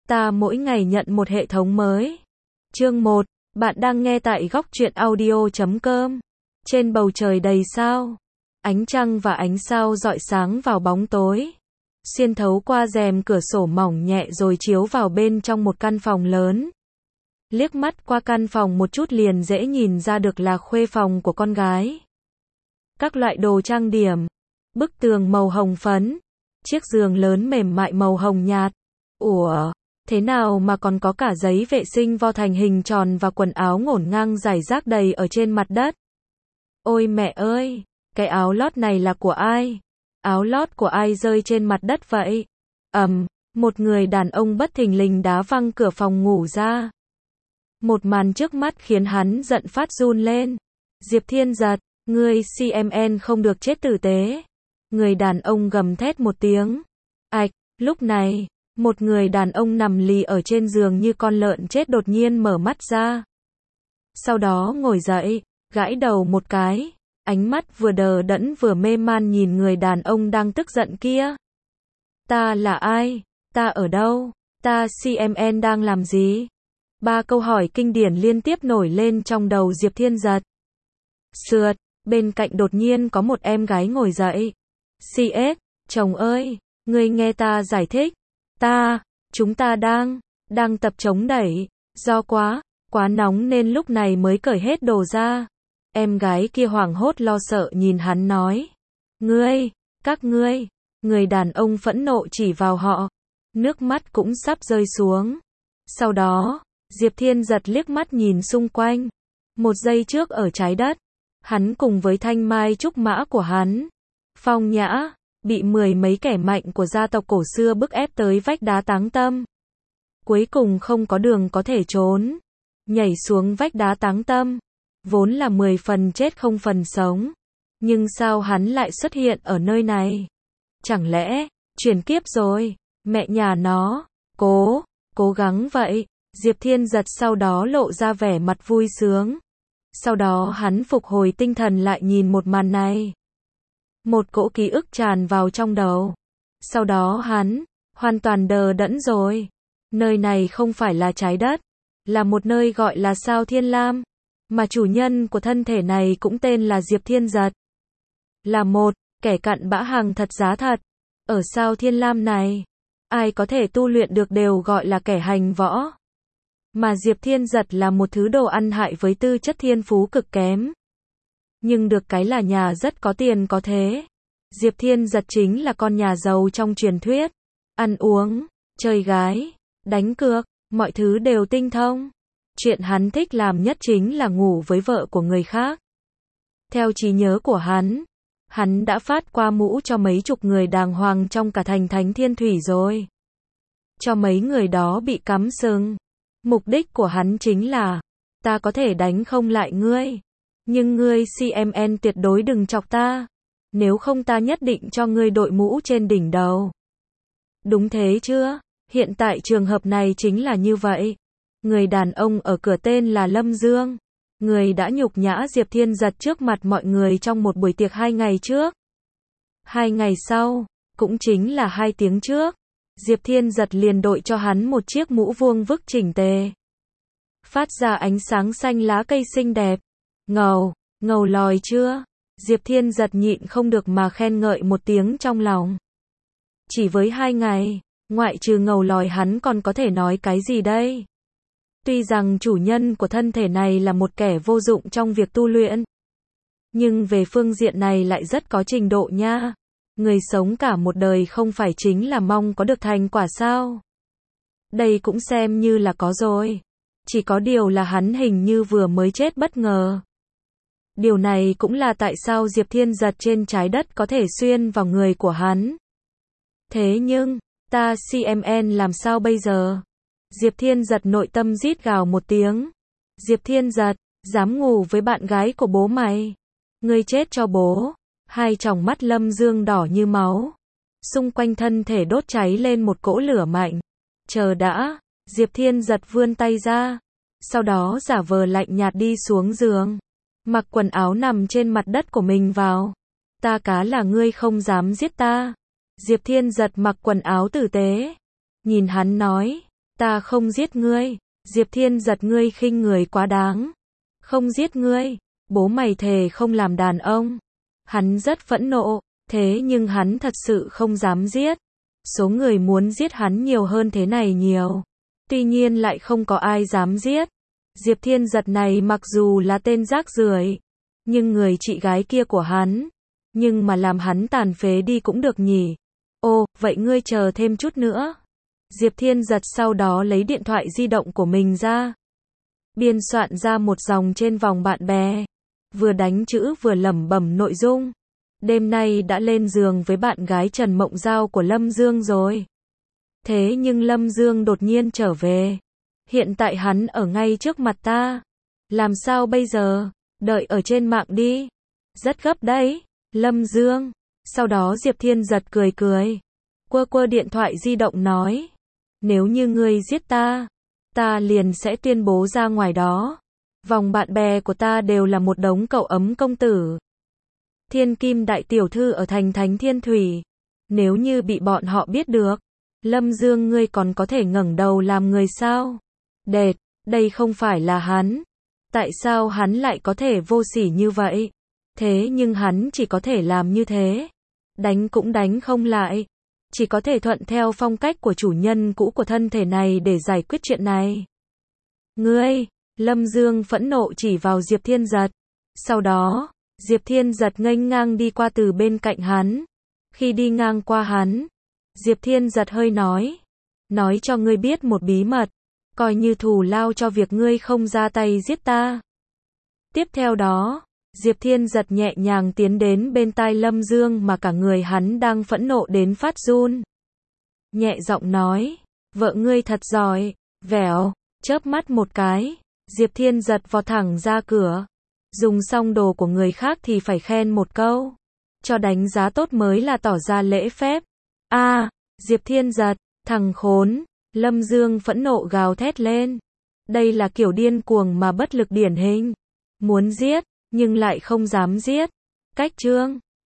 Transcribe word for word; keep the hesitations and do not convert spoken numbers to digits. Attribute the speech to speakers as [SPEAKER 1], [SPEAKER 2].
[SPEAKER 1] Ta mỗi ngày nhận một hệ thống mới. Chương một, bạn đang nghe tại góc truyện audio chấm com. Trên bầu trời đầy sao, ánh trăng và ánh sao rọi sáng vào bóng tối, xuyên thấu qua rèm cửa sổ mỏng nhẹ rồi chiếu vào bên trong một căn phòng lớn. Liếc mắt qua căn phòng một chút liền dễ nhìn ra được là khuê phòng của con gái. Các loại đồ trang điểm, bức tường màu hồng phấn, chiếc giường lớn mềm mại màu hồng nhạt. Ủa, thế nào mà còn có cả giấy vệ sinh vo thành hình tròn và quần áo ngổn ngang rải rác đầy ở trên mặt đất. Ôi mẹ ơi, cái áo lót này là của ai? Áo lót của ai rơi trên mặt đất vậy? Ầm, một người đàn ông bất thình lình đá văng cửa phòng ngủ ra. Một màn trước mắt khiến hắn giận phát run lên. Diệp Thiên Giật, ngươi xê em en không được chết tử tế. Người đàn ông gầm thét một tiếng. Ạch, lúc này, một người đàn ông nằm lì ở trên giường như con lợn chết đột nhiên mở mắt ra. Sau đó ngồi dậy, gãi đầu một cái, ánh mắt vừa đờ đẫn vừa mê man nhìn người đàn ông đang tức giận kia. Ta là ai? Ta ở đâu? Ta xê em en đang làm gì? Ba câu hỏi kinh điển liên tiếp nổi lên trong đầu Diệp Thiên Giật. Sượt, bên cạnh đột nhiên có một em gái ngồi dậy. xê ét, chồng ơi, ngươi nghe ta giải thích. Ta, chúng ta đang, đang tập chống đẩy. Do quá, quá nóng nên lúc này mới cởi hết đồ ra. Em gái kia hoảng hốt lo sợ nhìn hắn nói. Ngươi, các ngươi, người đàn ông phẫn nộ chỉ vào họ. Nước mắt cũng sắp rơi xuống. Sau đó, Diệp Thiên Giật liếc mắt nhìn xung quanh. Một giây trước ở trái đất, hắn cùng với thanh mai trúc mã của hắn, Phong Nhã, bị mười mấy kẻ mạnh của gia tộc cổ xưa bức ép tới vách đá táng tâm. Cuối cùng không có đường có thể trốn. Nhảy xuống vách đá táng tâm. Vốn là mười phần chết không phần sống. Nhưng sao hắn lại xuất hiện ở nơi này? Chẳng lẽ, chuyển kiếp rồi? Mẹ nhà nó, cố, cố gắng vậy. Diệp Thiên Giật sau đó lộ ra vẻ mặt vui sướng. Sau đó hắn phục hồi tinh thần lại nhìn một màn này. Một cỗ ký ức tràn vào trong đầu. Sau đó hắn, hoàn toàn đờ đẫn rồi. Nơi này không phải là trái đất, là một nơi gọi là sao Thiên Lam. Mà chủ nhân của thân thể này cũng tên là Diệp Thiên Giật. Là một, kẻ cặn bã hàng thật giá thật. Ở sao Thiên Lam này, ai có thể tu luyện được đều gọi là kẻ hành võ. Mà Diệp Thiên Giật là một thứ đồ ăn hại với tư chất thiên phú cực kém. Nhưng được cái là nhà rất có tiền có thế. Diệp Thiên Giật chính là con nhà giàu trong truyền thuyết. Ăn uống, chơi gái, đánh cược, mọi thứ đều tinh thông. Chuyện hắn thích làm nhất chính là ngủ với vợ của người khác. Theo trí nhớ của hắn, hắn đã phát qua mũ cho mấy chục người đàng hoàng trong cả thành Thánh Thiên Thủy rồi. Cho mấy người đó bị cắm sừng. Mục đích của hắn chính là, ta có thể đánh không lại ngươi, nhưng ngươi xê em en tuyệt đối đừng chọc ta, nếu không ta nhất định cho ngươi đội mũ trên đỉnh đầu. Đúng thế chưa? Hiện tại trường hợp này chính là như vậy. Người đàn ông ở cửa tên là Lâm Dương, người đã nhục nhã Diệp Thiên Giật trước mặt mọi người trong một buổi tiệc hai ngày trước. Hai ngày sau, cũng chính là hai tiếng trước, Diệp Thiên Giật liền đội cho hắn một chiếc mũ vuông vức chỉnh tề, phát ra ánh sáng xanh lá cây xinh đẹp. Ngầu, ngầu lòi chưa? Diệp Thiên Giật nhịn không được mà khen ngợi một tiếng trong lòng. Chỉ với hai ngày, ngoại trừ ngầu lòi hắn còn có thể nói cái gì đây? Tuy rằng chủ nhân của thân thể này là một kẻ vô dụng trong việc tu luyện, nhưng về phương diện này lại rất có trình độ nha. Người sống cả một đời không phải chính là mong có được thành quả sao? Đây cũng xem như là có rồi. Chỉ có điều là hắn hình như vừa mới chết bất ngờ. Điều này cũng là tại sao Diệp Thiên Giật trên trái đất có thể xuyên vào người của hắn. Thế nhưng, ta xê em en làm sao bây giờ? Diệp Thiên Giật nội tâm rít gào một tiếng. Diệp Thiên Giật, dám ngủ với bạn gái của bố mày? Ngươi chết cho bố. Hai tròng mắt Lâm Dương đỏ như máu. Xung quanh thân thể đốt cháy lên một cỗ lửa mạnh. Chờ đã, Diệp Thiên Giật vươn tay ra. Sau đó giả vờ lạnh nhạt đi xuống giường. Mặc quần áo nằm trên mặt đất của mình vào. Ta cá là ngươi không dám giết ta. Diệp Thiên Giật mặc quần áo tử tế. Nhìn hắn nói. Ta không giết ngươi. Diệp Thiên Giật, ngươi khinh người quá đáng. Không giết ngươi. Bố mày thề không làm đàn ông. Hắn rất phẫn nộ, thế nhưng hắn thật sự không dám giết. Số người muốn giết hắn nhiều hơn thế này nhiều. Tuy nhiên lại không có ai dám giết. Diệp Thiên Giật này mặc dù là tên rác rưởi, nhưng người chị gái kia của hắn, nhưng mà làm hắn tàn phế đi cũng được nhỉ. Ô, vậy ngươi chờ thêm chút nữa. Diệp Thiên Giật sau đó lấy điện thoại di động của mình ra, biên soạn ra một dòng trên vòng bạn bè, vừa đánh chữ vừa lẩm bẩm nội dung. Đêm nay đã lên giường với bạn gái Trần Mộng Giao của Lâm Dương rồi. Thế nhưng Lâm Dương đột nhiên trở về. Hiện tại hắn ở ngay trước mặt ta. Làm sao bây giờ? Đợi ở trên mạng đi. Rất gấp đấy. Lâm Dương. Sau đó Diệp Thiên Giật cười cười, quơ quơ điện thoại di động nói. Nếu như ngươi giết ta, ta liền sẽ tuyên bố ra ngoài đó. Vòng bạn bè của ta đều là một đống cậu ấm công tử. Thiên kim đại tiểu thư ở thành Thánh Thiên Thủy. Nếu như bị bọn họ biết được, Lâm Dương ngươi còn có thể ngẩng đầu làm người sao? Đệt, đây không phải là hắn. Tại sao hắn lại có thể vô sỉ như vậy? Thế nhưng hắn chỉ có thể làm như thế. Đánh cũng đánh không lại. Chỉ có thể thuận theo phong cách của chủ nhân cũ của thân thể này để giải quyết chuyện này. Ngươi, Lâm Dương phẫn nộ chỉ vào Diệp Thiên Giật. Sau đó, Diệp Thiên Giật nghênh ngang đi qua từ bên cạnh hắn. Khi đi ngang qua hắn, Diệp Thiên Giật hơi nói. Nói cho ngươi biết một bí mật. Coi như thù lao cho việc ngươi không ra tay giết ta. Tiếp theo đó, Diệp Thiên Giật nhẹ nhàng tiến đến bên tai Lâm Dương mà cả người hắn đang phẫn nộ đến phát run. Nhẹ giọng nói, vợ ngươi thật giỏi. Vẻo, chớp mắt một cái, Diệp Thiên Giật vọt thẳng ra cửa. Dùng xong đồ của người khác thì phải khen một câu. Cho đánh giá tốt mới là tỏ ra lễ phép. A, à, Diệp Thiên Giật, thằng khốn. Lâm Dương phẫn nộ gào thét lên. Đây là kiểu điên cuồng mà bất lực điển hình. Muốn giết, nhưng lại không dám giết. Cách chương